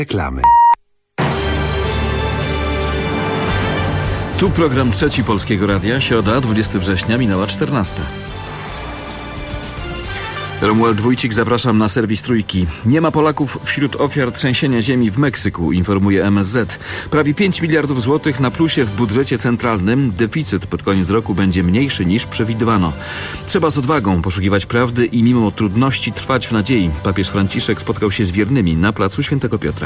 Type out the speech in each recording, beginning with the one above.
Reklamy. Tu program Trzeci Polskiego Radia, środa, 20 września, minęła 14. Romuald Wójcik, zapraszam na serwis Trójki. Nie ma Polaków wśród ofiar trzęsienia ziemi w Meksyku, informuje MSZ. Prawie 5 miliardów złotych na plusie w budżecie centralnym. Deficyt pod koniec roku będzie mniejszy niż przewidywano. Trzeba z odwagą poszukiwać prawdy i mimo trudności trwać w nadziei. Papież Franciszek spotkał się z wiernymi na placu Świętego Piotra.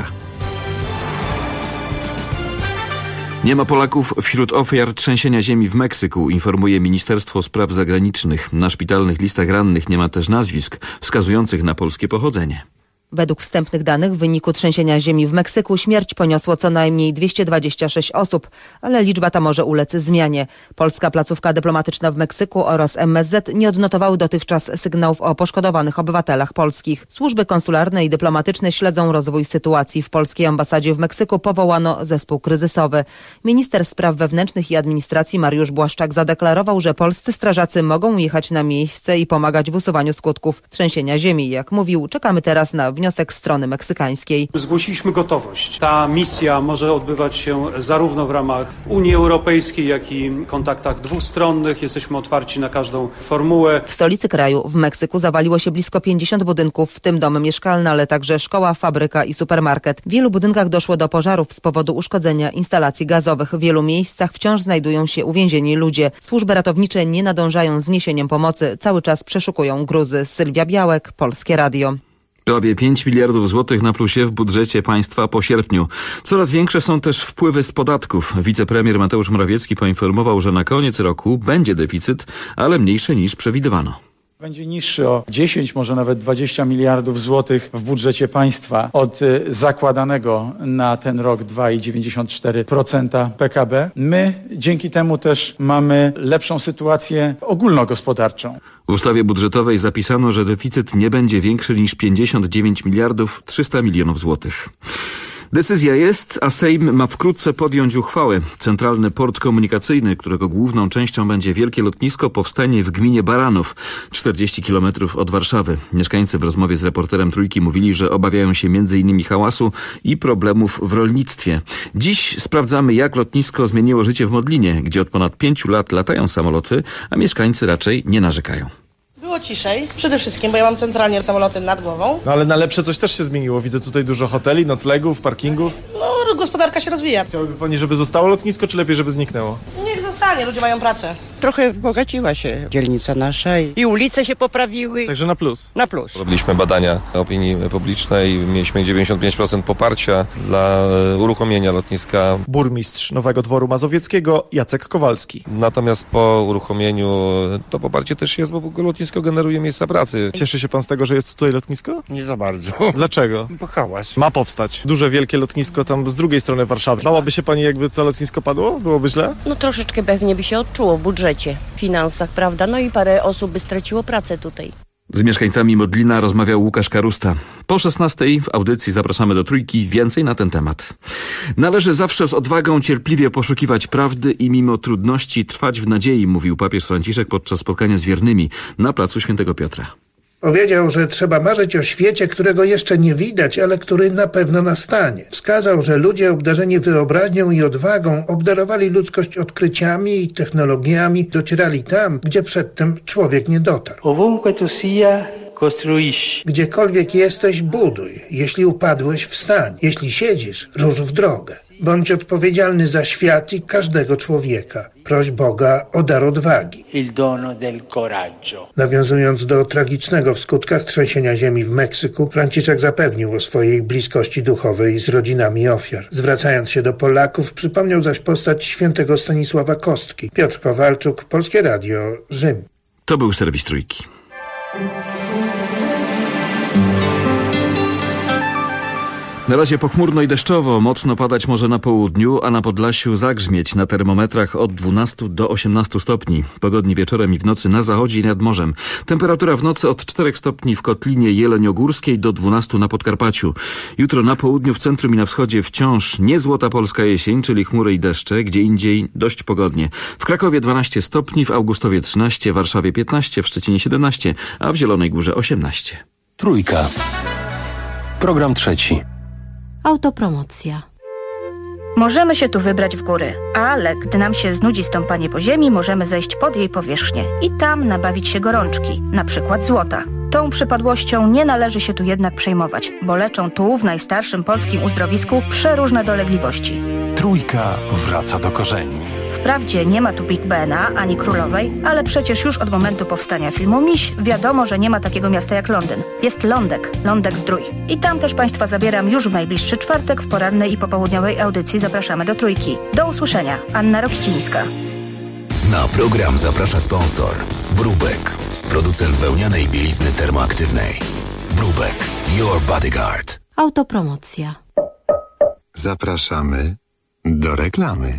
Nie ma Polaków wśród ofiar trzęsienia ziemi w Meksyku, informuje Ministerstwo Spraw Zagranicznych. Na szpitalnych listach rannych nie ma też nazwisk wskazujących na polskie pochodzenie. Według wstępnych danych w wyniku trzęsienia ziemi w Meksyku śmierć poniosło co najmniej 226 osób, ale liczba ta może ulec zmianie. Polska placówka dyplomatyczna w Meksyku oraz MSZ nie odnotowały dotychczas sygnałów o poszkodowanych obywatelach polskich. Służby konsularne i dyplomatyczne śledzą rozwój sytuacji. W polskiej ambasadzie w Meksyku powołano zespół kryzysowy. Minister Spraw Wewnętrznych i Administracji Mariusz Błaszczak zadeklarował, że polscy strażacy mogą jechać na miejsce i pomagać w usuwaniu skutków trzęsienia ziemi. Jak mówił, czekamy teraz na wniosek strony meksykańskiej. Zgłosiliśmy gotowość. Ta misja może odbywać się zarówno w ramach Unii Europejskiej, jak i kontaktach dwustronnych. Jesteśmy otwarci na każdą formułę. W stolicy kraju, w Meksyku, zawaliło się blisko 50 budynków, w tym domy mieszkalne, ale także szkoła, fabryka i supermarket. W wielu budynkach doszło do pożarów z powodu uszkodzenia instalacji gazowych. W wielu miejscach wciąż znajdują się uwięzieni ludzie. Służby ratownicze nie nadążają z niesieniem pomocy. Cały czas przeszukują gruzy. Sylwia Białek, Polskie Radio. Prawie 5 miliardów złotych na plusie w budżecie państwa po sierpniu. Coraz większe są też wpływy z podatków. Wicepremier Mateusz Morawiecki poinformował, że na koniec roku będzie deficyt, ale mniejszy niż przewidywano. Będzie niższy o 10, może nawet 20 miliardów złotych w budżecie państwa od zakładanego na ten rok 2,94% PKB. My dzięki temu też mamy lepszą sytuację ogólnogospodarczą. W ustawie budżetowej zapisano, że deficyt nie będzie większy niż 59 miliardów 300 milionów złotych. Decyzja jest, a Sejm ma wkrótce podjąć uchwałę. Centralny port komunikacyjny, którego główną częścią będzie wielkie lotnisko, powstanie w gminie Baranów, 40 km od Warszawy. Mieszkańcy w rozmowie z reporterem Trójki mówili, że obawiają się m.in. hałasu i problemów w rolnictwie. Dziś sprawdzamy, jak lotnisko zmieniło życie w Modlinie, gdzie od ponad 5 lat latają samoloty, a mieszkańcy raczej nie narzekają. Było ciszej, przede wszystkim, bo ja mam centralnie samoloty nad głową. No ale na lepsze coś też się zmieniło. Widzę tutaj dużo hoteli, noclegów, parkingów. No, gospodarka się rozwija. Chciałaby pani, żeby zostało lotnisko, czy lepiej, żeby zniknęło? Niech zostanie, ludzie mają pracę. Trochę bogaciła się dzielnica nasza i ulice się poprawiły. Także na plus. Na plus. Robiliśmy badania opinii publicznej, mieliśmy 95% poparcia dla uruchomienia lotniska. Burmistrz Nowego Dworu Mazowieckiego Jacek Kowalski. Natomiast po uruchomieniu to poparcie też jest, bo lotnisko generuje miejsca pracy. Cieszy się pan z tego, że jest tutaj lotnisko? Nie za bardzo. Dlaczego? Bo hałas. Ma powstać. Duże, wielkie lotnisko tam z drugiej strony Warszawy. Bałaby się pani, jakby to lotnisko padło? Byłoby źle? No troszeczkę pewnie by się odczuło w budżecie, w finansach, prawda? No i parę osób by straciło pracę tutaj. Z mieszkańcami Modlina rozmawiał Łukasz Karusta. Po 16:00 w audycji zapraszamy do Trójki. Więcej na ten temat. Należy zawsze z odwagą cierpliwie poszukiwać prawdy i mimo trudności trwać w nadziei, mówił papież Franciszek podczas spotkania z wiernymi na placu Świętego Piotra. Powiedział, że trzeba marzyć o świecie, którego jeszcze nie widać, ale który na pewno nastanie. Wskazał, że ludzie obdarzeni wyobraźnią i odwagą obdarowali ludzkość odkryciami i technologiami, docierali tam, gdzie przedtem człowiek nie dotarł. Ovunque tu sia, costruisci. Gdziekolwiek jesteś, buduj. Jeśli upadłeś, wstań. Jeśli siedzisz, rusz w drogę. Bądź odpowiedzialny za świat i każdego człowieka. Proś Boga o dar odwagi. Il dono del coraggio. Nawiązując do tragicznego w skutkach trzęsienia ziemi w Meksyku, Franciszek zapewnił o swojej bliskości duchowej z rodzinami ofiar. Zwracając się do Polaków, przypomniał zaś postać świętego Stanisława Kostki. Piotr Kowalczuk, Polskie Radio, Rzym. To był serwis Trójki. Na razie pochmurno i deszczowo, mocno padać może na południu, a na Podlasiu zagrzmieć na termometrach od 12 do 18 stopni. Pogodnie wieczorem i w nocy na zachodzie i nad morzem. Temperatura w nocy od 4 stopni w Kotlinie Jeleniogórskiej do 12 na Podkarpaciu. Jutro na południu, w centrum i na wschodzie wciąż nie złota polska jesień, czyli chmury i deszcze, gdzie indziej dość pogodnie. W Krakowie 12 stopni, w Augustowie 13, w Warszawie 15, w Szczecinie 17, a w Zielonej Górze 18. Trójka. Program trzeci. Autopromocja. Możemy się tu wybrać w góry, ale gdy nam się znudzi stąpanie po ziemi, możemy zejść pod jej powierzchnię i tam nabawić się gorączki, na przykład złota. Tą przypadłością nie należy się tu jednak przejmować, bo leczą tu w najstarszym polskim uzdrowisku przeróżne dolegliwości. Trójka wraca do korzeni. Wprawdzie nie ma tu Big Bena ani Królowej, ale przecież już od momentu powstania filmu Miś wiadomo, że nie ma takiego miasta jak Londyn. Jest Lądek Zdrój. I tam też Państwa zabieram już w najbliższy czwartek w porannej i popołudniowej audycji Zapraszamy do Trójki. Do usłyszenia. Anna Rokicińska. Na program zaprasza sponsor Brubek, producent wełnianej bielizny termoaktywnej. Brubek, your bodyguard. Autopromocja. Zapraszamy do reklamy.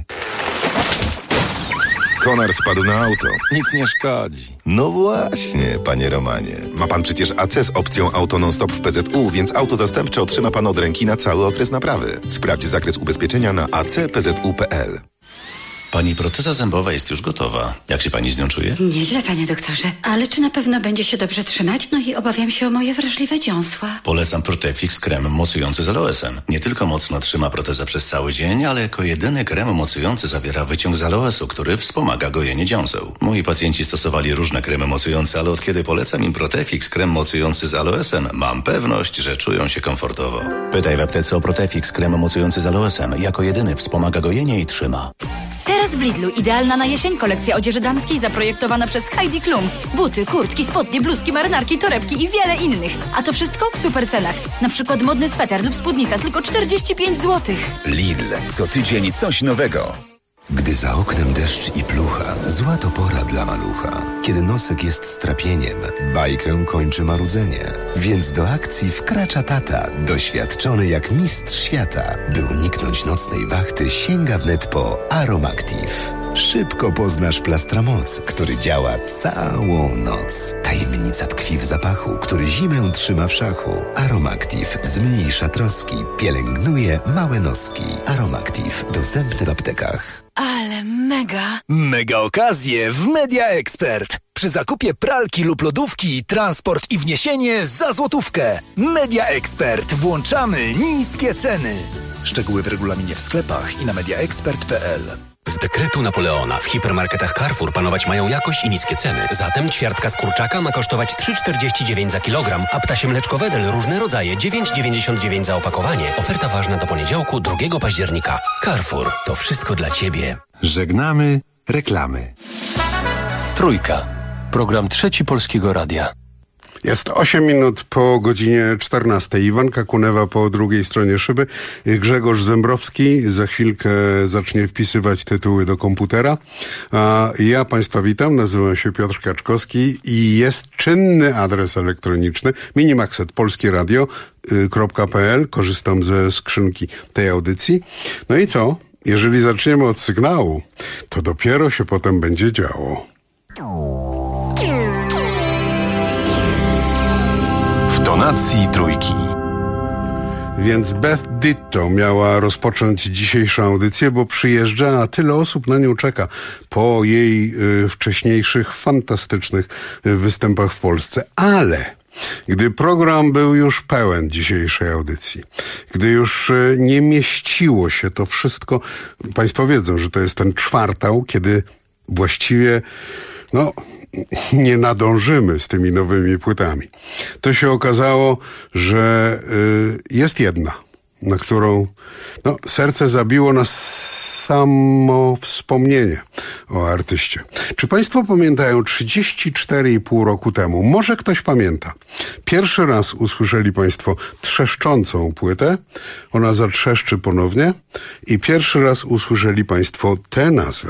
Konar spadł na auto. Nic nie szkodzi. No właśnie, panie Romanie. Ma pan przecież AC z opcją auto non-stop w PZU, więc auto zastępcze otrzyma pan od ręki na cały okres naprawy. Sprawdź zakres ubezpieczenia na acpzu.pl. Pani proteza zębowa jest już gotowa. Jak się pani z nią czuje? Nieźle, panie doktorze. Ale czy na pewno będzie się dobrze trzymać? No i obawiam się o moje wrażliwe dziąsła. Polecam Protefix krem mocujący z aloesem. Nie tylko mocno trzyma protezę przez cały dzień, ale jako jedyny krem mocujący zawiera wyciąg z aloesu, który wspomaga gojenie dziąseł. Moi pacjenci stosowali różne kremy mocujące, ale od kiedy polecam im Protefix krem mocujący z aloesem, mam pewność, że czują się komfortowo. Pytaj w aptece o Protefix krem mocujący z aloesem. Jako jedyny wspomaga gojenie i trzyma. Teraz w Lidlu idealna na jesień kolekcja odzieży damskiej zaprojektowana przez Heidi Klum. Buty, kurtki, spodnie, bluzki, marynarki, torebki i wiele innych. A to wszystko w super cenach. Na przykład modny sweter lub spódnica tylko 45 zł. Lidl. Co tydzień coś nowego. Gdy za oknem deszcz i plucha, zła to pora dla malucha. Kiedy nosek jest strapieniem, bajkę kończy marudzenie. Więc do akcji wkracza tata, doświadczony jak mistrz świata. By uniknąć nocnej wachty, sięga wnet po Aromactive. Szybko poznasz Plastramoc, który działa całą noc. Tajemnica tkwi w zapachu, który zimę trzyma w szachu. Aromactive zmniejsza troski, pielęgnuje małe noski. Aromactive dostępny w aptekach. Ale mega! Mega okazje w Media Expert. Przy zakupie pralki lub lodówki, transport i wniesienie za złotówkę. Media Expert. Włączamy niskie ceny. Szczegóły w regulaminie w sklepach i na mediaexpert.pl. Z dekretu Napoleona w hipermarketach Carrefour panować mają jakość i niskie ceny. Zatem ćwiartka z kurczaka ma kosztować 3,49 za kilogram, a ptasie mleczko Wedel różne rodzaje 9,99 za opakowanie. Oferta ważna do poniedziałku 2 października. Carrefour. To wszystko dla Ciebie. Żegnamy reklamy. Trójka. Program Trzeci Polskiego Radia. Jest 8 minut po godzinie 14. Iwanka Kunewa po drugiej stronie szyby. Grzegorz Zembrowski za chwilkę zacznie wpisywać tytuły do komputera. A ja Państwa witam, nazywam się Piotr Kaczkowski i jest czynny adres elektroniczny minimaxet.polskieradio.pl. Korzystam ze skrzynki tej audycji. No i co? Jeżeli zaczniemy od sygnału, to dopiero się potem będzie działo. W tonacji trójki. Więc Beth Ditto miała rozpocząć dzisiejszą audycję, bo przyjeżdża, a tyle osób na nią czeka po jej wcześniejszych, fantastycznych występach w Polsce. Ale gdy program był już pełen dzisiejszej audycji, gdy już nie mieściło się to wszystko, Państwo wiedzą, że to jest ten kwartał, kiedy właściwie nie nadążymy z tymi nowymi płytami. To się okazało, że jest jedna, na którą serce zabiło na samo wspomnienie o artyście. Czy Państwo pamiętają 34,5 roku temu? Może ktoś pamięta. Pierwszy raz usłyszeli Państwo trzeszczącą płytę. Ona zatrzeszczy ponownie. I pierwszy raz usłyszeli Państwo tę nazwę.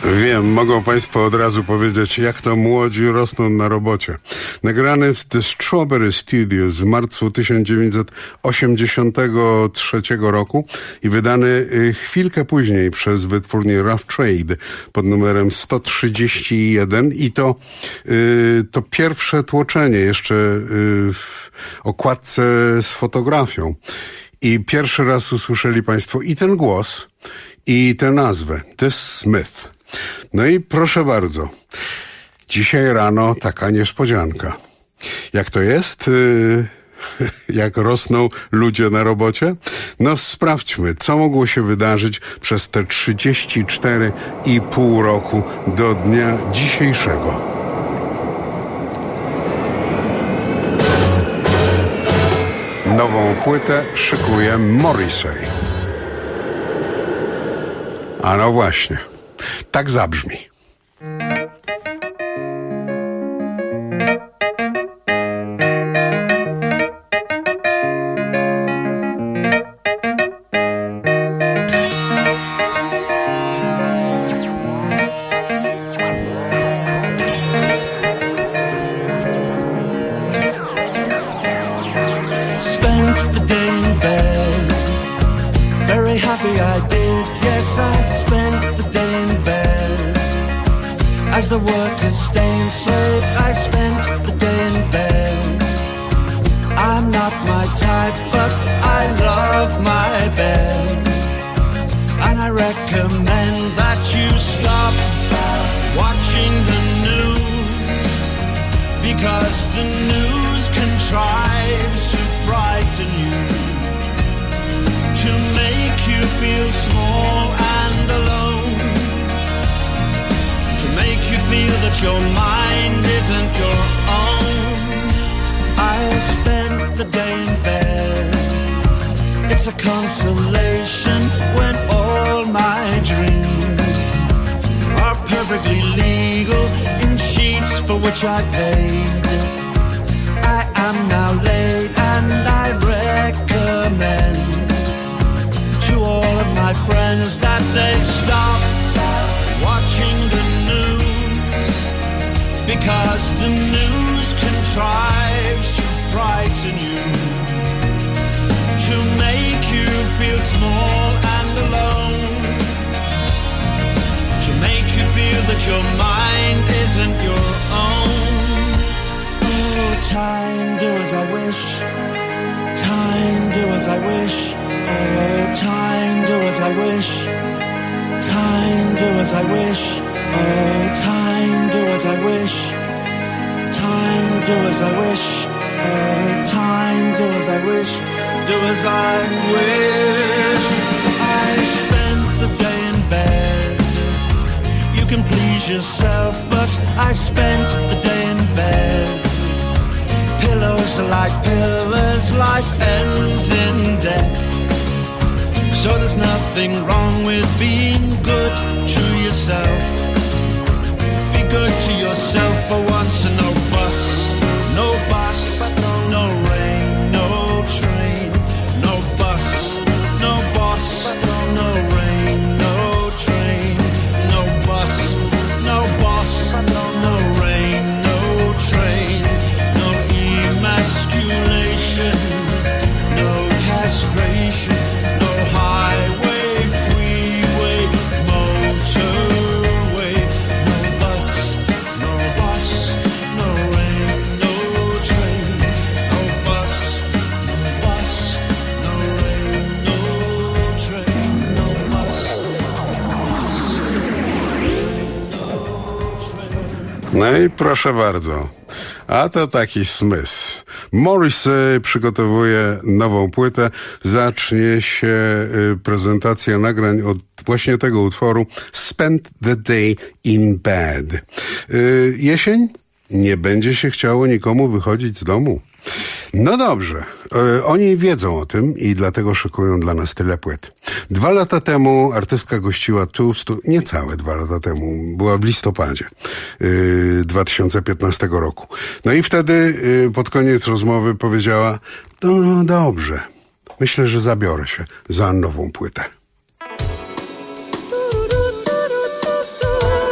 Wiem, mogą Państwo od razu powiedzieć, jak to młodzi rosną na robocie. Nagrany w The Strawberry Studios w marcu 1983 roku i wydany chwilkę później przez wytwórnię Rough Trade pod numerem 131 i to pierwsze tłoczenie jeszcze w okładce z fotografią. I pierwszy raz usłyszeli Państwo i ten głos, i tę nazwę, The Smith. No i proszę bardzo, dzisiaj rano taka niespodzianka. Jak to jest? Jak rosną ludzie na robocie? No sprawdźmy, co mogło się wydarzyć przez te 34,5 roku do dnia dzisiejszego. Nową płytę szykuje Morrissey. A no właśnie, tak zabrzmi. Spent the day in bed, very happy I did. Yes, I spent the day in bed. As the workers stay enslaved, I spent the day in bed. I'm not my type, but I love my bed. And I recommend that you stop watching the news, because the news contrives to frighten you, to make you feel small and alone, to make you feel that your mind isn't your own. I spent the day in bed. It's a consolation when all my dreams are perfectly legal in sheets for which I paid. I am now late and I recommend to all of my friends that they stop watching the news, because the news contrives to frighten you, to make you feel small and alone, to make you feel that your mind isn't your own. Oh, time, do as I wish. Time, do as I wish. Oh, time, do as I wish. Time, do as I wish. Oh, time, do as I wish. Time, do as I wish. Oh, time, do as I wish. Do as I wish. I spent the day in bed. You can please yourself, but I spent the day in bed. Pillows are like pillars, life ends in death. So there's nothing wrong with being good to yourself. Be good to yourself for once, and no bus, no bus, no rain, no train, no bus, no bus, no rain, no train, no bus, no bus, no rain, no train, no emasculation, no castration, no highway, freeway, motorway, no bus, no bus, no rain, no train, no bus, no bus, no rain, no train, no bus, No i proszę bardzo, a to taki Smith. Morrissey przygotowuje nową płytę. Zacznie się prezentacja nagrań od właśnie tego utworu Spent the Day in Bed. Jesień? Nie będzie się chciało nikomu wychodzić z domu. No dobrze, oni wiedzą o tym i dlatego szykują dla nas tyle płyt. 2 lata temu artystka gościła tu, niecałe 2 lata temu, była w listopadzie 2015 roku. No i wtedy pod koniec rozmowy powiedziała, no dobrze, myślę, że zabiorę się za nową płytę.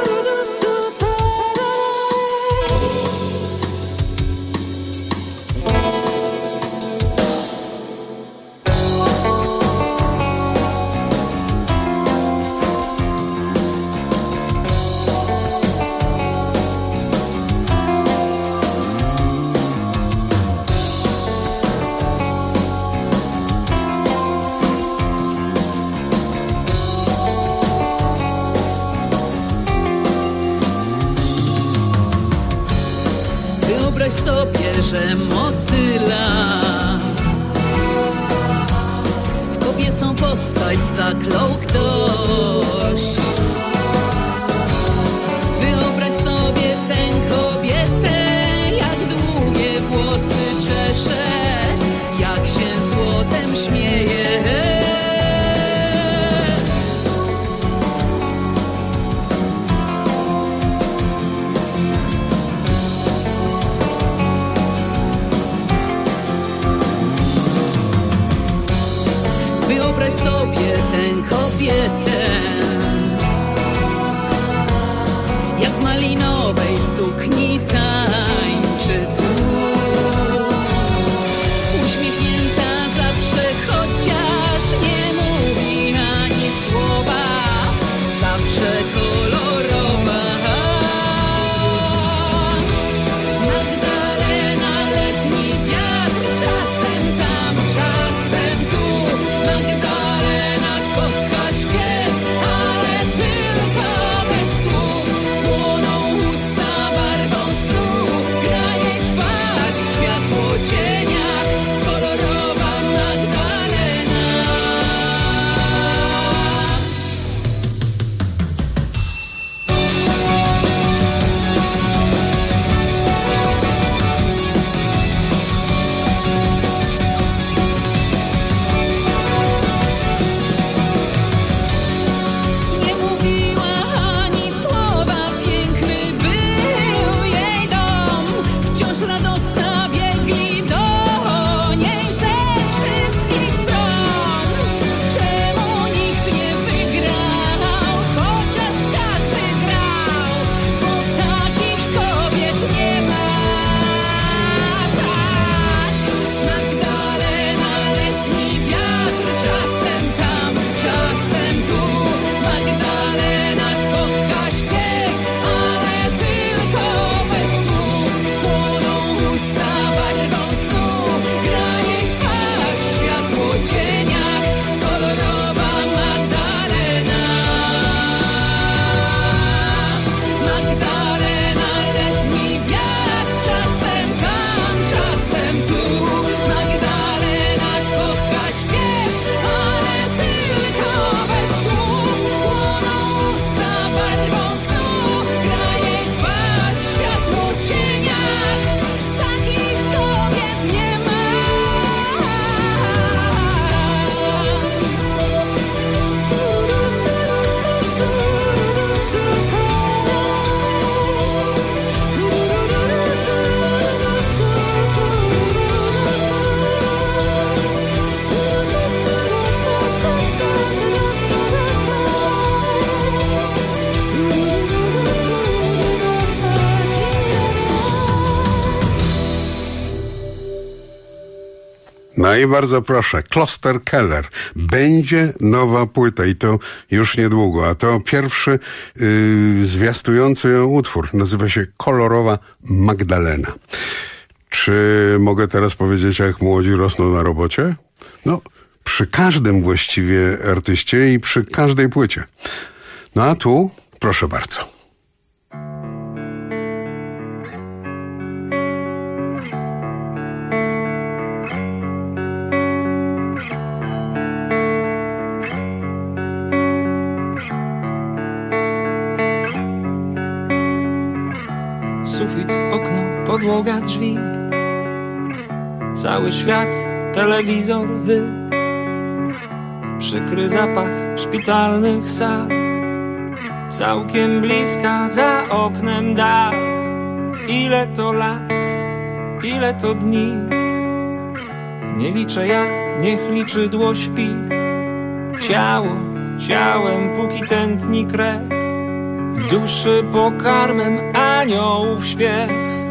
zaklął ktoś. Wyobraź sobie tę kobietę, jak długie włosy czesze, jak się złotem śmieje. Wyobraź sobie tę kobietę, jak w malinowej sukni tańczy tu. Uśmiechnięta zawsze, chociaż nie mówi ani słowa, zawsze kolorowa. Magdalena, letni wiatr, czasem tam, czasem tu. Magdalena kocha śpiew, ale tylko bez słów. Płoną usta barwą snu, gra jej twarz w światło cieniach. Kolorowa Magdalena. Nie mówiła ani słowa, piękny był jej dom. Wciąż radosna biegli do niej ze wszystkich stron. Czemu nikt nie wygrał, chociaż każdy grał, bo takich kobiet nie ma. Tak, Magdalena, letni wiatr, czasem tam, czasem tu. Magdalena kocha śpiew, ale tylko bez słów. Płoną usta barwą snu, gra jej twarz w światło cieniach. Kolorowa Magdalena. Magdalena, letni wiatr, czasem tam, czasem tu. Magdalena kocha śpiew, ale tylko bez słów. Płoną usta barwą snu, gra jej twarz w światło cieniach. Takich kobiet nie ma. No i bardzo proszę, Kloster Keller. Będzie nowa płyta i to już niedługo, a to pierwszy zwiastujący ją utwór. Nazywa się Kolorowa Magdalena. Czy mogę teraz powiedzieć, jak młodzi rosną na robocie? No, przy każdym właściwie artyście i przy każdej płycie. No a tu, proszę bardzo. Sufit, okno, podłoga, drzwi, cały świat, telewizor, wy, przykry zapach szpitalnych sal, całkiem bliska za oknem dach. Ile to lat, ile to dni, nie liczę ja, niech liczydło śpi. Ciało ciałem, póki tętni krew, duszy pokarmem aniołów śpiew.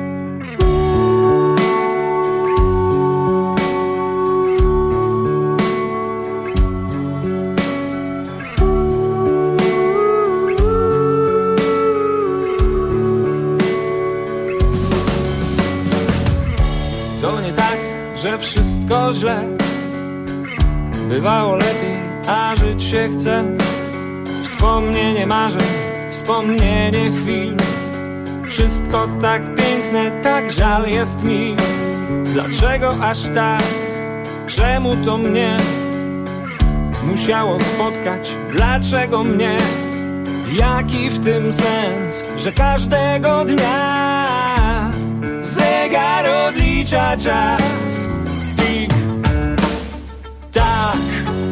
To nie tak, że wszystko źle, bywało lepiej, a żyć się chce. Wspomnienie marzeń, wspomnienie chwil, wszystko tak piękne, tak żal jest mi. Dlaczego aż tak? Czemu to mnie? musiało spotkać? Dlaczego mnie? Jaki w tym sens, że każdego dnia zegar odlicza czas? Tik, tak,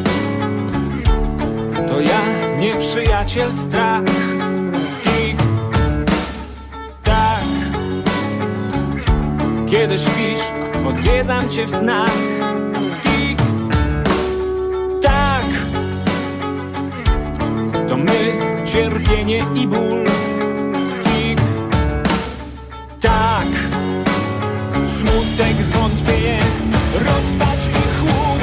to ja, nieprzyjaciel, strach. Tik, tak, kiedy śpisz, odwiedzam cię w snach. Tik, tak, to my, cierpienie i ból. Tik, tak, smutek, zwątpienie, rozpacz i chłód.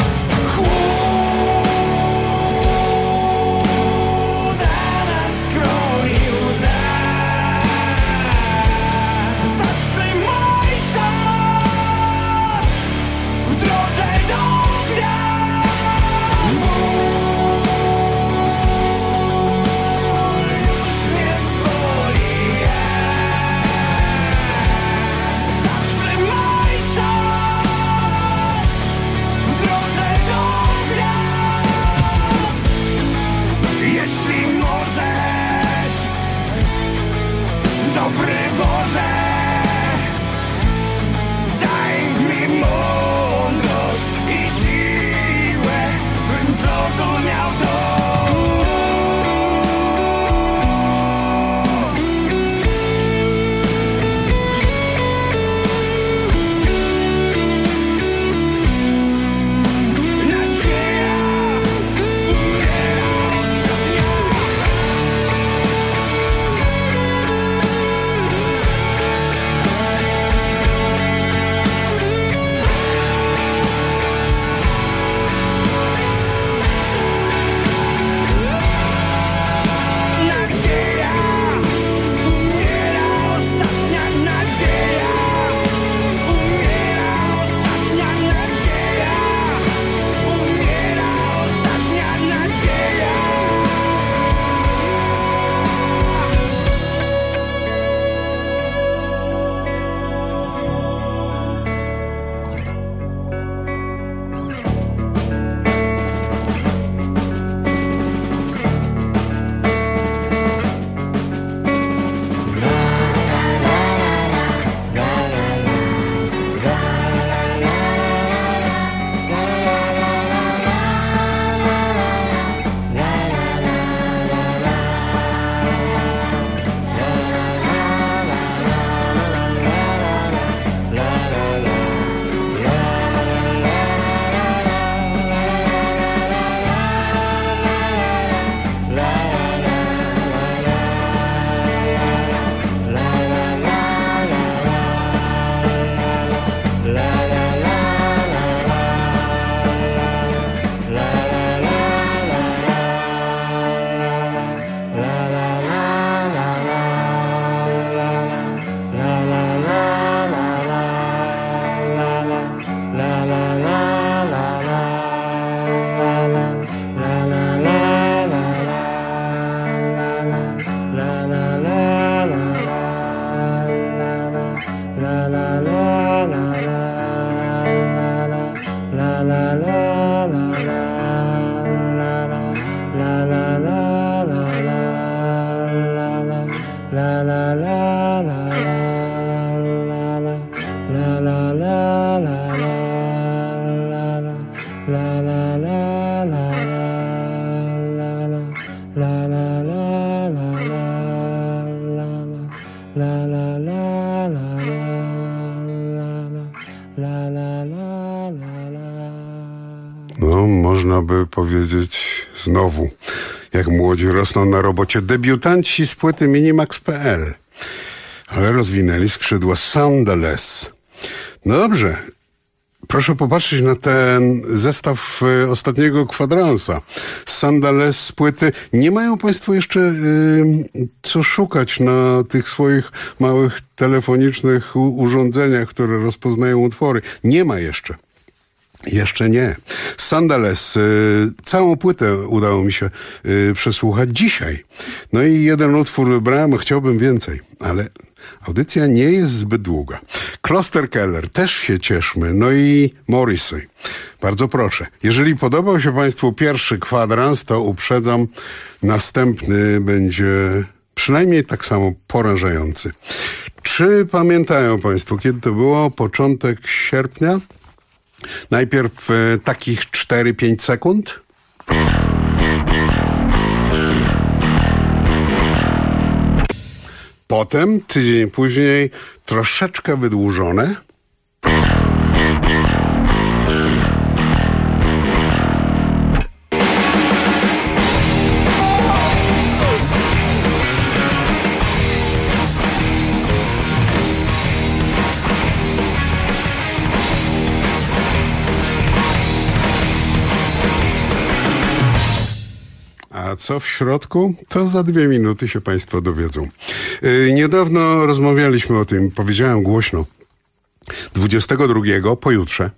Chłód, a na skroni łza. Zatrzymaj czas w drodze do gwiazd. Już nie boli. Zatrzymaj czas w drodze do gwiazd. Jeśli możesz, dobry Boże, daj mi mądrość i siłę, bym zrozumiał to. Nadzieja umiera ostatnia. Nadzieja umiera ostatnia. Nadzieja umiera ostatnia. Nadzieja umiera ostatnia. Nadzieja. No, można by powiedzieć znowu, jak młodzi rosną na robocie debiutanci z płyty Minimax.pl. Ale rozwinęli skrzydła Soundless. No dobrze, proszę popatrzeć na ten zestaw ostatniego kwadransa. Soundless z płyty. Nie mają państwo jeszcze co szukać na tych swoich małych telefonicznych urządzeniach, które rozpoznają utwory. Nie ma jeszcze. Jeszcze nie. Sandales, całą płytę udało mi się przesłuchać dzisiaj. No i jeden utwór wybrałem, a chciałbym więcej, ale audycja nie jest zbyt długa. Klosterkeller, też się cieszmy, no i Morrissey. Bardzo proszę, jeżeli podobał się Państwu pierwszy kwadrans, to uprzedzam, następny będzie przynajmniej tak samo porażający. Czy pamiętają Państwo, kiedy to było? Początek sierpnia? Najpierw takich 4-5 sekund. Potem, tydzień później, troszeczkę wydłużone. A co w środku? To za 2 minuty się Państwo dowiedzą. Niedawno rozmawialiśmy o tym, powiedziałem głośno. 22, pojutrze,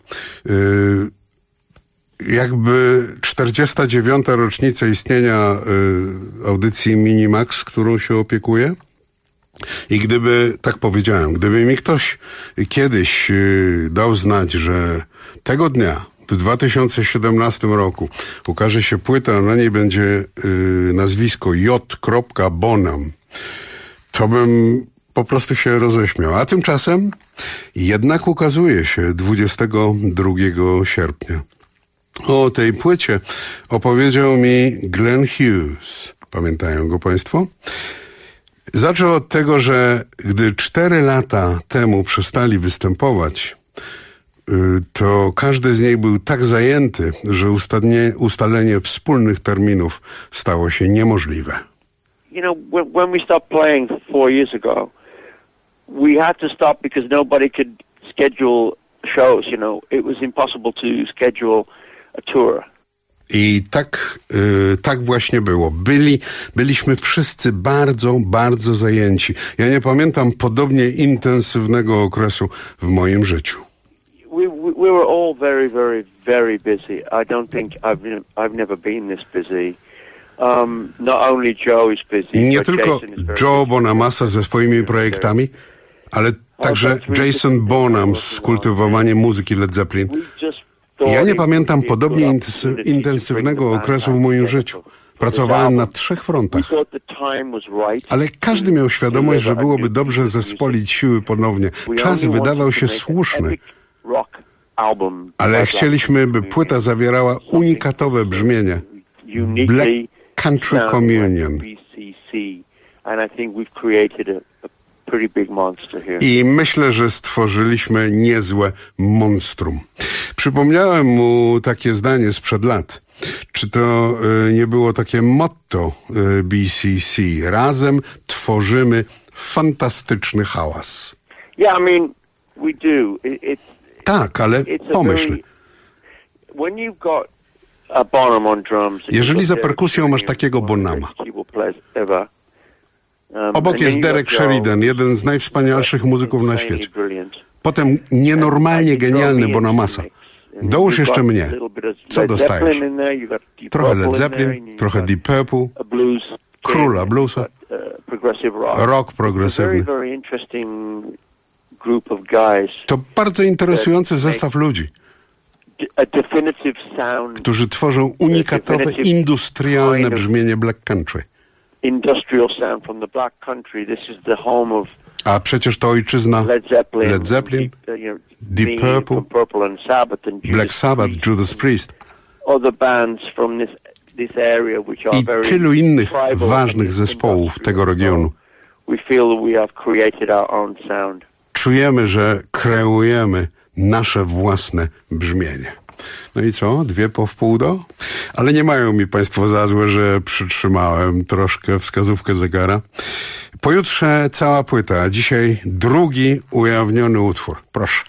jakby 49. rocznica istnienia audycji Minimax, którą się opiekuję. I gdyby, tak powiedziałem, gdyby mi ktoś kiedyś dał znać, że tego dnia, w 2017 roku ukaże się płyta, a na niej będzie nazwisko J. Bonham, to bym po prostu się roześmiał. A tymczasem jednak ukazuje się 22 sierpnia. O tej płycie opowiedział mi Glenn Hughes. Pamiętają go Państwo? Zaczął od tego, że gdy 4 lata temu przestali występować, to każdy z nich był tak zajęty, że ustalenie wspólnych terminów stało się niemożliwe. You know, when we stopped playing 4 years ago, we had to stop because nobody could schedule shows, you know. It was impossible to schedule a tour. I tak właśnie było. Byliśmy wszyscy bardzo, bardzo zajęci. Ja nie pamiętam podobnie intensywnego okresu w moim życiu. We were all very, very, very busy. I don't think I've never been this busy. Not only Joe is busy. Nie tylko Joe Bonamassa ze swoimi projektami, ale także Jason Bonham z kultywowaniem muzyki Led Zeppelin. Ja nie pamiętam podobnie intensywnego okresu w moim życiu. Pracowałem na 3 frontach. Ale każdy miał świadomość, że byłoby dobrze zespolić siły ponownie. Czas wydawał się słuszny. Ale chcieliśmy, by płyta zawierała unikatowe brzmienie. Black Country Communion. I myślę, że stworzyliśmy niezłe monstrum. Przypomniałem mu takie zdanie sprzed lat. Czy to nie było takie motto BCC? Razem tworzymy fantastyczny hałas. Yeah, I mean, we do. Tak, ale pomyśl. Jeżeli za perkusją masz takiego Bonhama, obok jest Derek Sheridan, jeden z najwspanialszych muzyków na świecie. Potem nienormalnie genialny Bonamassa. Dołóż jeszcze mnie. Co dostajesz? Trochę Led Zeppelin, trochę Deep Purple, króla bluesa, rock progresywny. To bardzo interesujący zestaw ludzi, którzy tworzą unikatowe, industrialne brzmienie Black Country. A przecież to ojczyzna Led Zeppelin, Deep Purple, Black Sabbath, Judas Priest i tylu innych ważnych zespołów tego regionu. Czujemy, że kreujemy nasze własne brzmienie. No i co? 2:45? Ale nie mają mi Państwo za złe, że przytrzymałem troszkę wskazówkę zegara. Pojutrze cała płyta, a dzisiaj drugi ujawniony utwór. Proszę.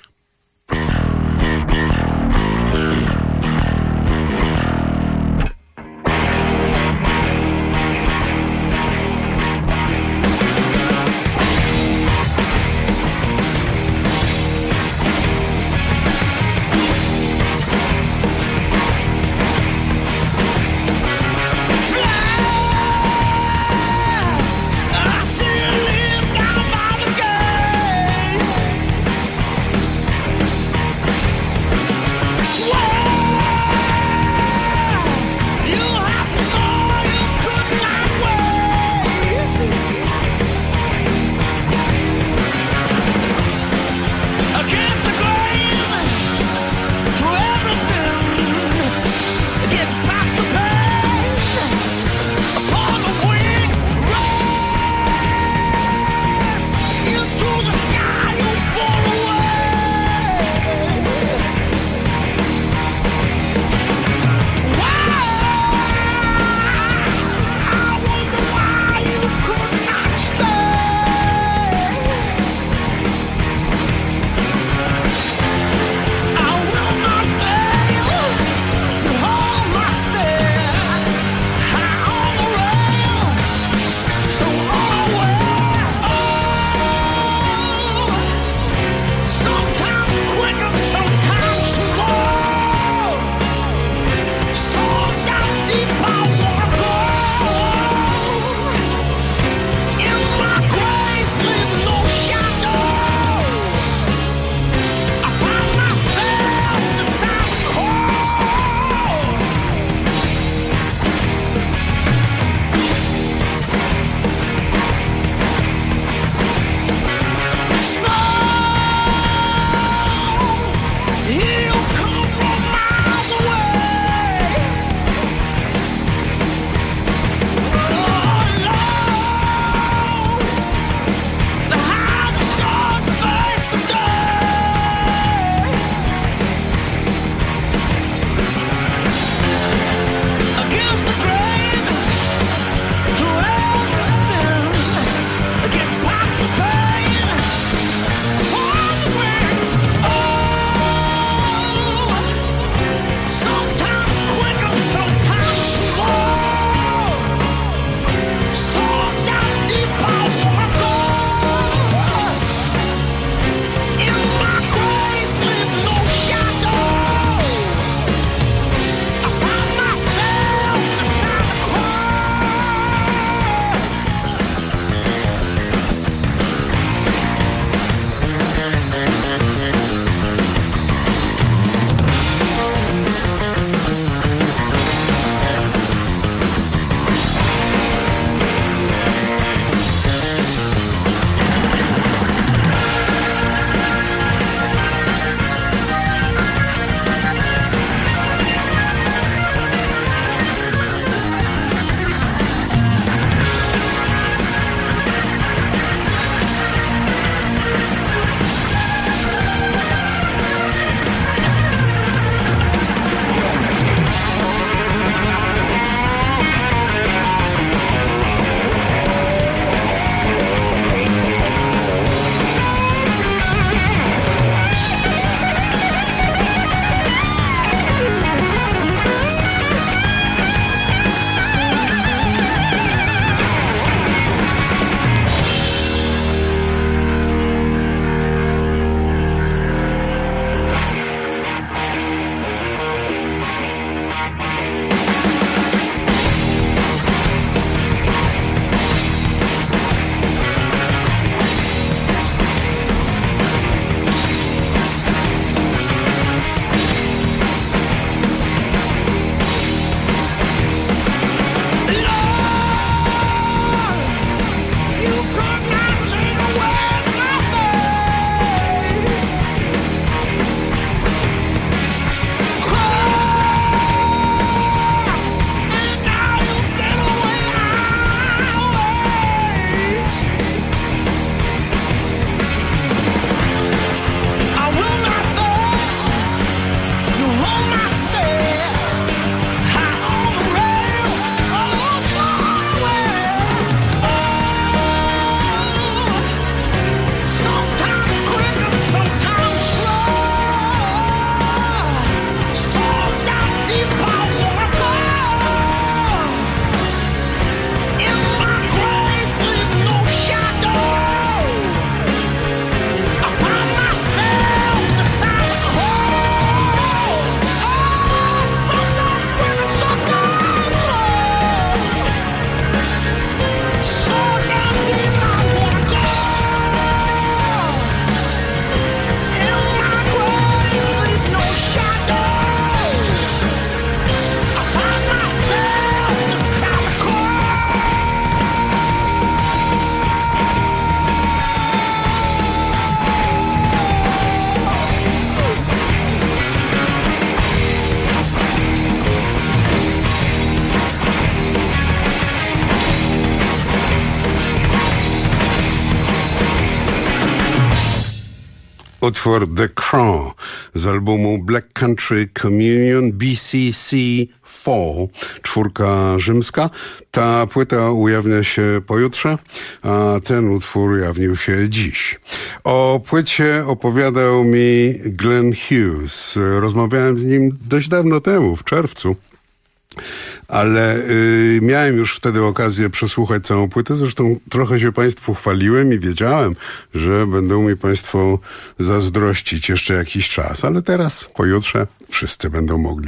Utwór The Crow z albumu Black Country Communion BCC4, czwórka rzymska. Ta płyta ujawnia się pojutrze, a ten utwór ujawnił się dziś. O płycie opowiadał mi Glenn Hughes. Rozmawiałem z nim dość dawno temu, w czerwcu. Ale miałem już wtedy okazję przesłuchać całą płytę, zresztą trochę się Państwu chwaliłem i wiedziałem, że będą mi Państwo zazdrościć jeszcze jakiś czas, ale teraz, pojutrze, wszyscy będą mogli.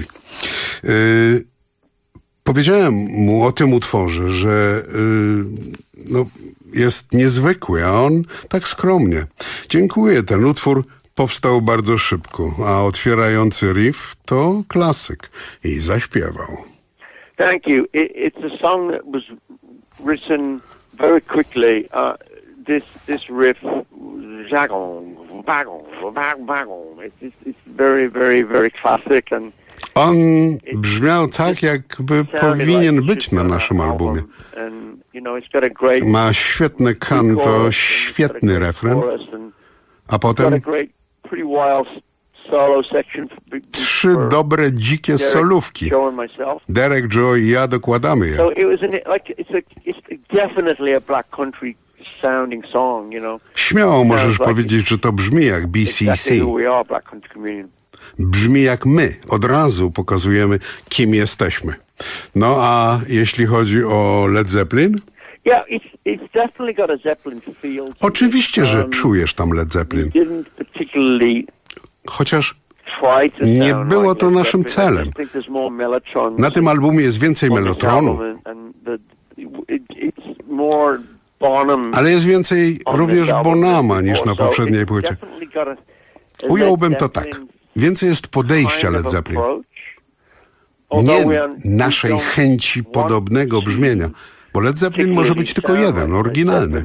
Powiedziałem mu o tym utworze, że jest niezwykły, a on tak skromnie. Dziękuję, ten utwór powstał bardzo szybko, a otwierający riff to klasyk i zaśpiewał. Thank you. It's a song that was written very quickly. This riff, it's very, very, very classic, and on brzmiał tak, jakby powinien być na naszym albumie. Ma świetne kanto, świetny refren, a potem 3 dobre, dzikie solówki. Derek, Joe i ja dokładamy je. Śmiało możesz powiedzieć, że to brzmi jak BCC. Brzmi jak my. Od razu pokazujemy, kim jesteśmy. No a jeśli chodzi o Led Zeppelin? Oczywiście, że czujesz tam Led Zeppelin. Chociaż nie było to naszym celem. Na tym albumie jest więcej melotronu. Ale jest więcej również Bonhama niż na poprzedniej płycie. Ująłbym to tak. Więcej jest podejścia Led Zeppelin. Nie naszej chęci podobnego brzmienia. Bo Led Zeppelin może być tylko jeden, oryginalny.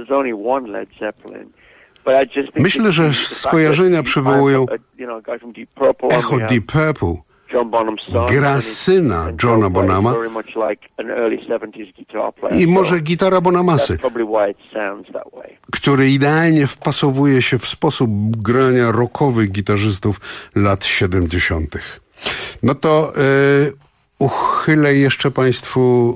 Myślę, że skojarzenia przywołują echo Deep Purple. Gra syna Johna Bonhama i może gitara Bonhamasy, który idealnie wpasowuje się w sposób grania rockowych gitarzystów lat 70. No to uchylę jeszcze Państwu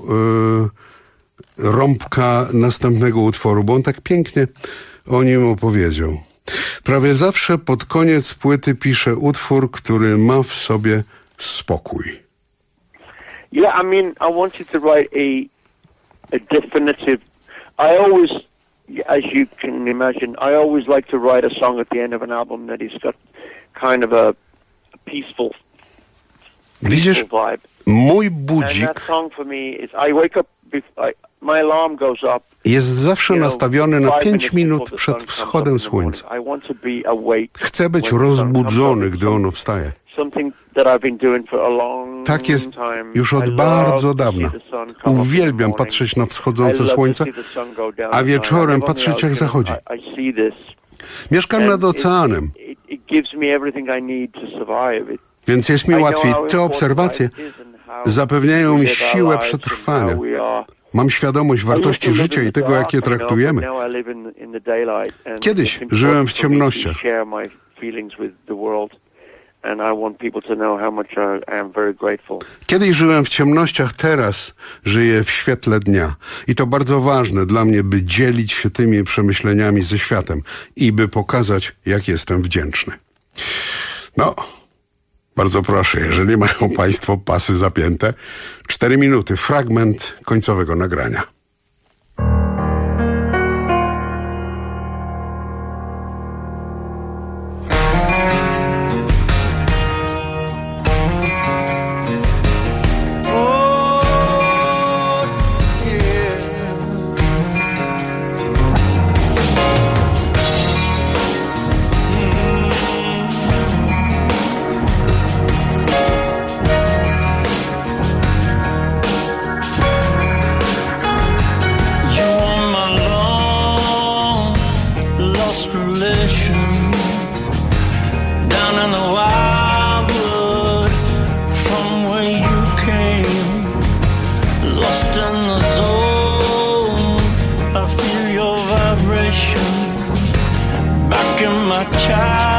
rąbka następnego utworu, bo on tak pięknie o nim opowiedział. Prawie zawsze pod koniec płyty pisze utwór, który ma w sobie spokój. Yeah, I mean, I wanted to write a definitive. I always, as you can imagine, I always like to write a song at the end of an album that has got kind of a peaceful Widzisz, vibe. Mój budzik And that song for me is I wake up, my alarm goes up. Jest zawsze nastawiony na 5 minut przed wschodem słońca. Chcę być rozbudzony, gdy ono wstaje. Tak jest już od bardzo dawna. Uwielbiam patrzeć na wschodzące słońce, a wieczorem patrzeć, jak zachodzi. Mieszkam nad oceanem, więc jest mi łatwiej. Te obserwacje zapewniają mi siłę przetrwania. Mam świadomość wartości życia i tego, jak je traktujemy. Kiedyś żyłem w ciemnościach. Kiedyś żyłem w ciemnościach, teraz żyję w świetle dnia. I to bardzo ważne dla mnie, by dzielić się tymi przemyśleniami ze światem i by pokazać, jak jestem wdzięczny. No, bardzo proszę, jeżeli mają Państwo pasy zapięte, 4 minuty, fragment końcowego nagrania. Back in my child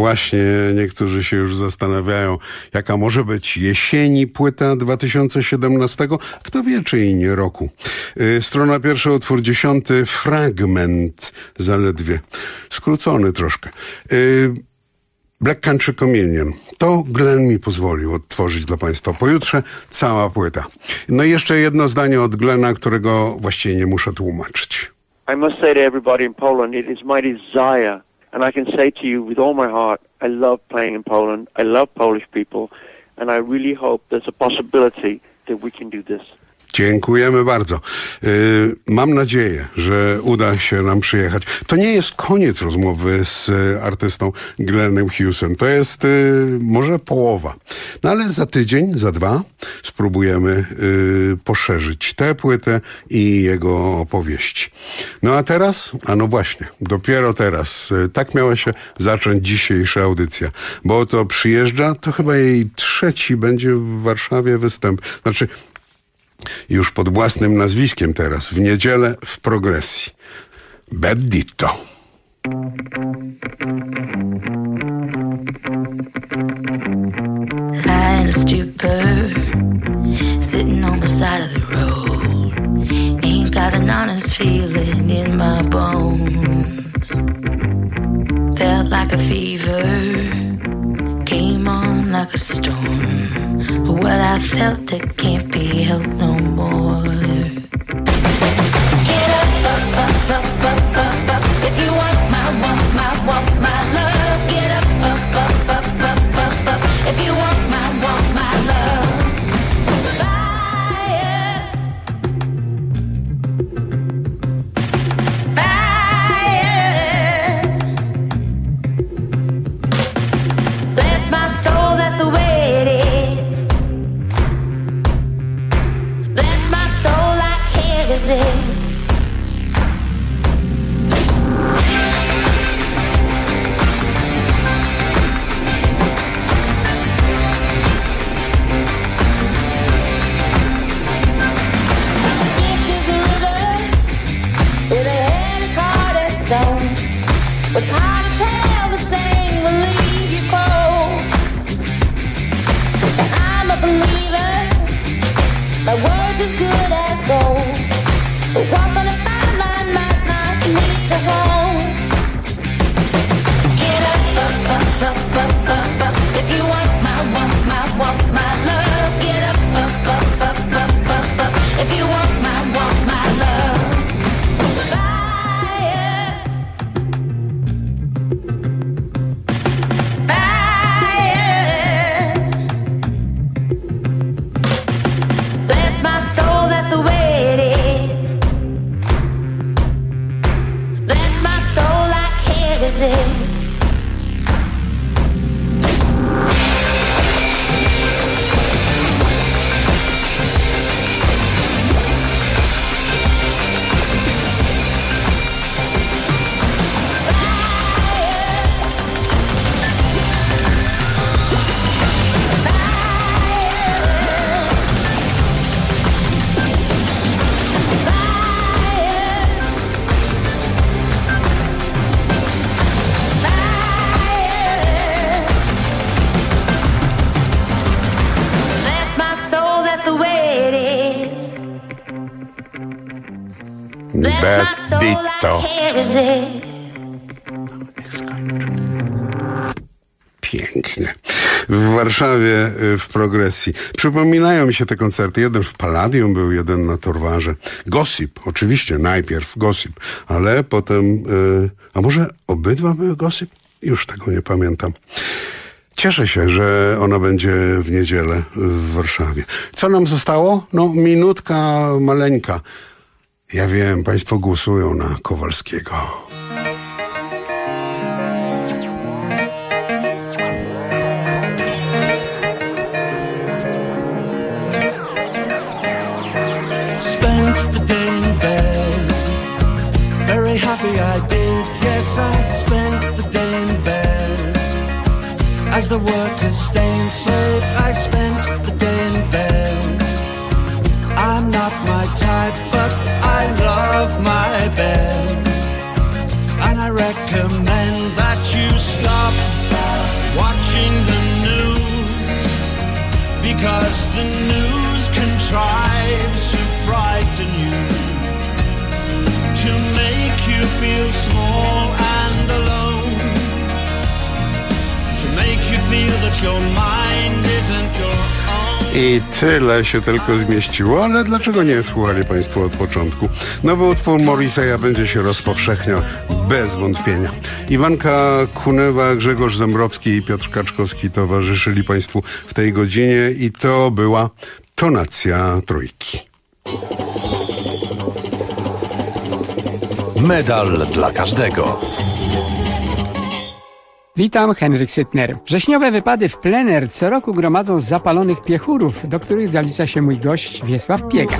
właśnie niektórzy się już zastanawiają, jaka może być jesieni płyta 2017, kto wie, czy i nie roku. Strona pierwsza, utwór 10, fragment zaledwie, skrócony troszkę. Black Country Communion. To Glenn mi pozwolił odtworzyć dla Państwa. Pojutrze cała płyta. No i jeszcze jedno zdanie od Glenna, którego właściwie nie muszę tłumaczyć. I must say to everybody in Poland, it is my desire, and I can say to you with all my heart, I love playing in Poland, I love Polish people, and I really hope there's a possibility that we can do this. Dziękujemy bardzo. Mam nadzieję, że uda się nam przyjechać. To nie jest koniec rozmowy z artystą Glennem Hughesem. To jest może połowa. No ale za tydzień, za 2 spróbujemy poszerzyć tę płytę i jego opowieści. No a teraz? A no właśnie, dopiero teraz. Tak miała się zacząć dzisiejsza audycja. Bo oto przyjeżdża, to chyba jej 3. będzie w Warszawie występ. Znaczy, już pod własnym nazwiskiem teraz, w niedzielę w Progresji. Bad Ditto. High in a stupor, sitting on the side of the road. Ain't got an honest feeling in my bones. Felt like a fever, came on like a storm. But what I felt, it can't be helped no more. Get up, up, up, up, up, up, up. If you want my love. Get up, up, up, up, up, up, up. If you want my love. Fire, fire. Bless my soul, that's the way it is. Bless my soul, I can't resist. What's hard as hell, the same will leave you cold. I'm a believer, my word's as good as gold. But walk on a fine line might not lead to home. Get up, up, up, up, up, up, up. If you want my love. Get up, up, up, up, up, up, up. If you want my love. Bad Ditto. Pięknie. W Warszawie w Progresji. Przypominają mi się te koncerty. Jeden w Palladium był, jeden na Torwarze. Gossip, oczywiście, najpierw Gossip, ale potem... a może obydwa były Gossip? Już tego nie pamiętam. Cieszę się, że ona będzie w niedzielę w Warszawie. Co nam zostało? No, minutka maleńka. Ja wiem, Państwo głosują na Kowalskiego. Spent the day in bed, very happy I did. Yes, I spent the day in bed. As the workers stay enslaved, I spent the day in bed. I'm not my type, but I love my bed. And I recommend that you stop feel small and alone, to make you feel that your mind isn't your own. I tyle się tylko zmieściło, ale dlaczego nie słuchali Państwo od początku? Nowy utwór Morrissey'a będzie się rozpowszechniał bez wątpienia. Iwanka Kunewa, Grzegorz Zembrowski i Piotr Kaczkowski towarzyszyli Państwu w tej godzinie i to była tonacja trójki. Medal dla każdego. Witam, Henryk Sytner. Wrześniowe wypady w plener co roku gromadzą zapalonych piechurów, do których zalicza się mój gość Wiesław Piega.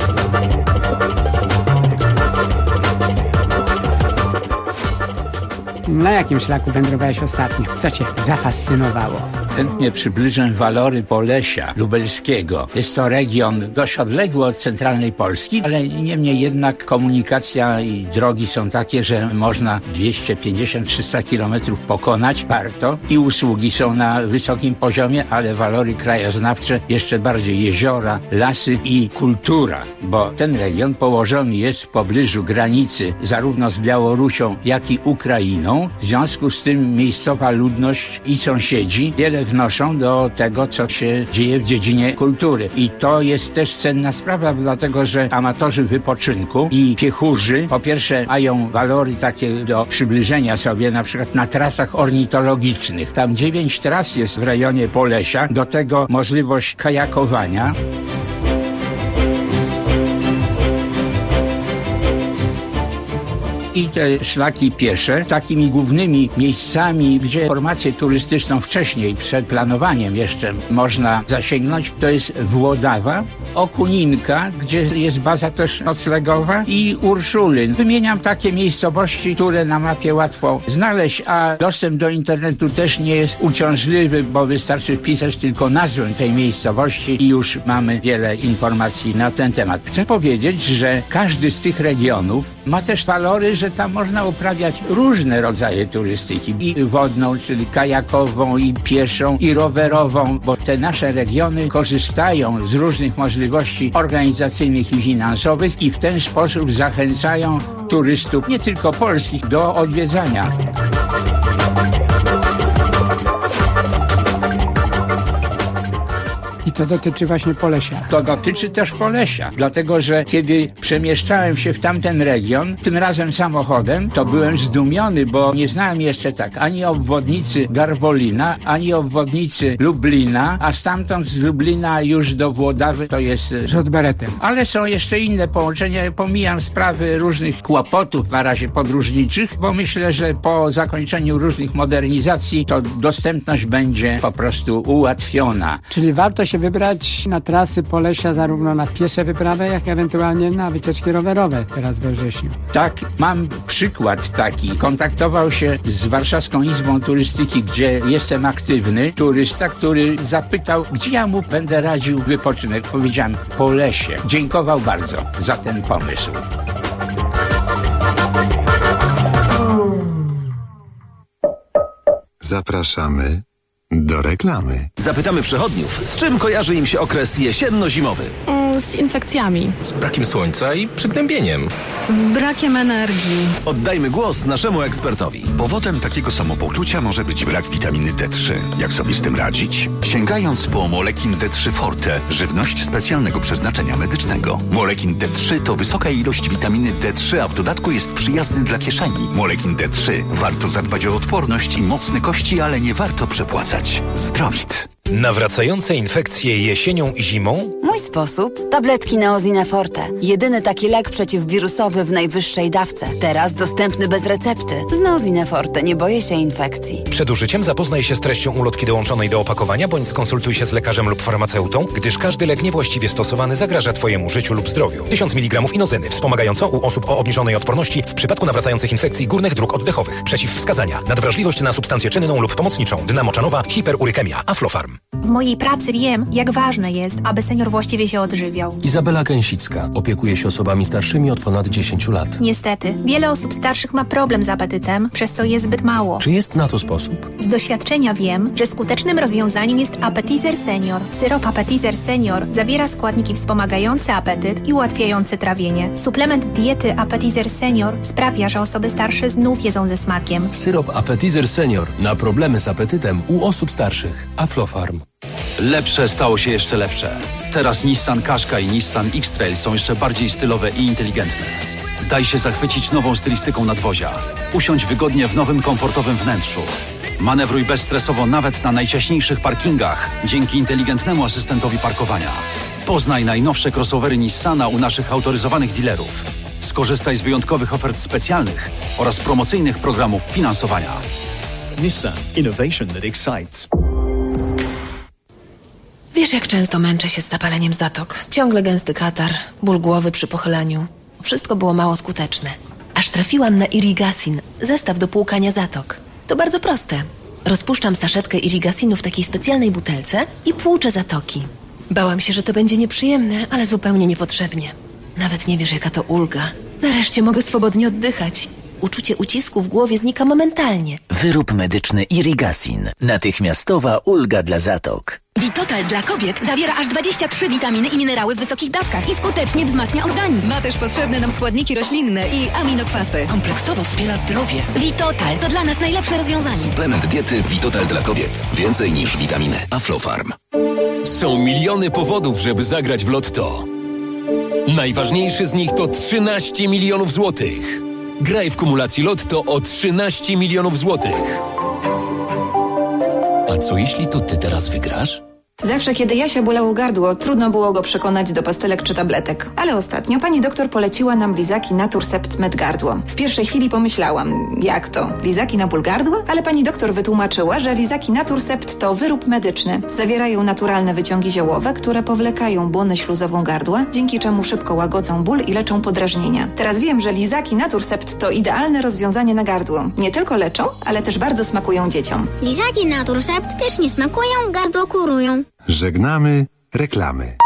Na jakim szlaku wędrowałeś ostatnio? Co cię zafascynowało? Chętnie przybliżę walory Polesia Lubelskiego. Jest to region dość odległy od centralnej Polski, ale niemniej jednak komunikacja i drogi są takie, że można 250-300 kilometrów pokonać. Warto i usługi są na wysokim poziomie, ale walory krajoznawcze jeszcze bardziej jeziora, lasy i kultura, bo ten region położony jest w pobliżu granicy zarówno z Białorusią, jak i Ukrainą. W związku z tym miejscowa ludność i sąsiedzi wiele wnoszą do tego, co się dzieje w dziedzinie kultury. I to jest też cenna sprawa, dlatego że amatorzy wypoczynku i piechurzy po pierwsze mają walory takie do przybliżenia sobie, na przykład na trasach ornitologicznych. Tam 9 tras jest w rejonie Polesia, do tego możliwość kajakowania. I te szlaki piesze, takimi głównymi miejscami, gdzie informację turystyczną wcześniej, przed planowaniem jeszcze można zasięgnąć, to jest Włodawa, Okuninka, gdzie jest baza też noclegowa i Urszulyn. Wymieniam takie miejscowości, które na mapie łatwo znaleźć, a dostęp do internetu też nie jest uciążliwy, bo wystarczy wpisać tylko nazwę tej miejscowości i już mamy wiele informacji na ten temat. Chcę powiedzieć, że każdy z tych regionów ma też walory, że tam można uprawiać różne rodzaje turystyki. I wodną, czyli kajakową, i pieszą, i rowerową, bo te nasze regiony korzystają z różnych możliwości organizacyjnych i finansowych i w ten sposób zachęcają turystów, nie tylko polskich, do odwiedzania. I to dotyczy właśnie Polesia. To dotyczy też Polesia, dlatego że kiedy przemieszczałem się w tamten region, tym razem samochodem, to byłem zdumiony, bo nie znałem jeszcze tak ani obwodnicy Garwolina, ani obwodnicy Lublina, a stamtąd z Lublina już do Włodawy to jest rzut beretem. Ale są jeszcze inne połączenia. Pomijam sprawy różnych kłopotów na razie podróżniczych, bo myślę, że po zakończeniu różnych modernizacji to dostępność będzie po prostu ułatwiona. Czyli warto się wybrać na trasy Polesia zarówno na piesze wyprawy, jak ewentualnie na wycieczki rowerowe teraz we wrześniu. Tak, mam przykład taki. Kontaktował się z Warszawską Izbą Turystyki, gdzie jestem aktywny, turysta, który zapytał, gdzie ja mu będę radził wypoczynek. Powiedziałem, Polesie. Dziękował bardzo za ten pomysł. Zapraszamy do reklamy. Zapytamy przechodniów, z czym kojarzy im się okres jesienno-zimowy? Z infekcjami. Z brakiem słońca i przygnębieniem. Z brakiem energii. Oddajmy głos naszemu ekspertowi. Powodem takiego samopoczucia może być brak witaminy D3. Jak sobie z tym radzić? Sięgając po Molekin D3 Forte, żywność specjalnego przeznaczenia medycznego. Molekin D3 to wysoka ilość witaminy D3, a w dodatku jest przyjazny dla kieszeni. Molekin D3. Warto zadbać o odporność i mocne kości, ale nie warto przepłacać. Zdrowit. Nawracające infekcje jesienią i zimą? Mój sposób? Tabletki Neozine Forte. Jedyny taki lek przeciwwirusowy w najwyższej dawce. Teraz dostępny bez recepty. Z Neozine Forte nie boję się infekcji. Przed użyciem zapoznaj się z treścią ulotki dołączonej do opakowania, bądź skonsultuj się z lekarzem lub farmaceutą, gdyż każdy lek niewłaściwie stosowany zagraża Twojemu życiu lub zdrowiu. 1000 mg inozyny, wspomagającą u osób o obniżonej odporności w przypadku nawracających infekcji górnych dróg oddechowych. Przeciwwskazania: nadwrażliwość na substancję czynną lub pomocniczą, dna moczanowa, hiperurykemia, Aflofarm. Aflofarm. W mojej pracy wiem, jak ważne jest, aby senior właściwie się odżywiał. Izabela Gęsicka opiekuje się osobami starszymi od ponad 10 lat. Niestety, wiele osób starszych ma problem z apetytem, przez co jest zbyt mało. Czy jest na to sposób? Z doświadczenia wiem, że skutecznym rozwiązaniem jest Appetizer Senior. Syrop Appetizer Senior zawiera składniki wspomagające apetyt i ułatwiające trawienie. Suplement diety Appetizer Senior sprawia, że osoby starsze znów jedzą ze smakiem. Syrop Appetizer Senior na problemy z apetytem u osób starszych. Aflofarm. Lepsze stało się jeszcze lepsze. Teraz Nissan Qashqai i Nissan X-Trail są jeszcze bardziej stylowe i inteligentne. Daj się zachwycić nową stylistyką nadwozia. Usiądź wygodnie w nowym, komfortowym wnętrzu. Manewruj bezstresowo nawet na najciaśniejszych parkingach dzięki inteligentnemu asystentowi parkowania. Poznaj najnowsze crossovery Nissana u naszych autoryzowanych dealerów. Skorzystaj z wyjątkowych ofert specjalnych oraz promocyjnych programów finansowania. Nissan. Innovation that excites. Wiesz, jak często męczę się z zapaleniem zatok. Ciągle gęsty katar, ból głowy przy pochylaniu. Wszystko było mało skuteczne. Aż trafiłam na Irigasin, zestaw do płukania zatok. To bardzo proste. Rozpuszczam saszetkę Irigasinu w takiej specjalnej butelce i płuczę zatoki. Bałam się, że to będzie nieprzyjemne, ale zupełnie niepotrzebnie. Nawet nie wiesz, jaka to ulga. Nareszcie mogę swobodnie oddychać. Uczucie ucisku w głowie znika momentalnie. Wyrób medyczny Irigasin. Natychmiastowa ulga dla zatok. Vitotal dla kobiet zawiera aż 23 witaminy i minerały w wysokich dawkach i skutecznie wzmacnia organizm. Ma też potrzebne nam składniki roślinne i aminokwasy. Kompleksowo wspiera zdrowie. Vitotal to dla nas najlepsze rozwiązanie. Suplement diety Vitotal dla kobiet. Więcej niż witaminy. Aflofarm. Są miliony powodów, żeby zagrać w Lotto. Najważniejszy z nich to 13 milionów złotych. Graj w kumulacji Lotto o 13 milionów złotych. A co jeśli to ty teraz wygrasz? Zawsze, kiedy Jasia bolało gardło, trudno było go przekonać do pastylek czy tabletek. Ale ostatnio pani doktor poleciła nam lizaki Naturcept Med Gardło. W pierwszej chwili pomyślałam, jak to? Lizaki na ból gardła? Ale pani doktor wytłumaczyła, że lizaki Naturcept to wyrób medyczny. Zawierają naturalne wyciągi ziołowe, które powlekają błonę śluzową gardła, dzięki czemu szybko łagodzą ból i leczą podrażnienia. Teraz wiem, że lizaki Naturcept to idealne rozwiązanie na gardło. Nie tylko leczą, ale też bardzo smakują dzieciom. Lizaki Naturcept pysznie smakują, gardło kurują. Żegnamy reklamy.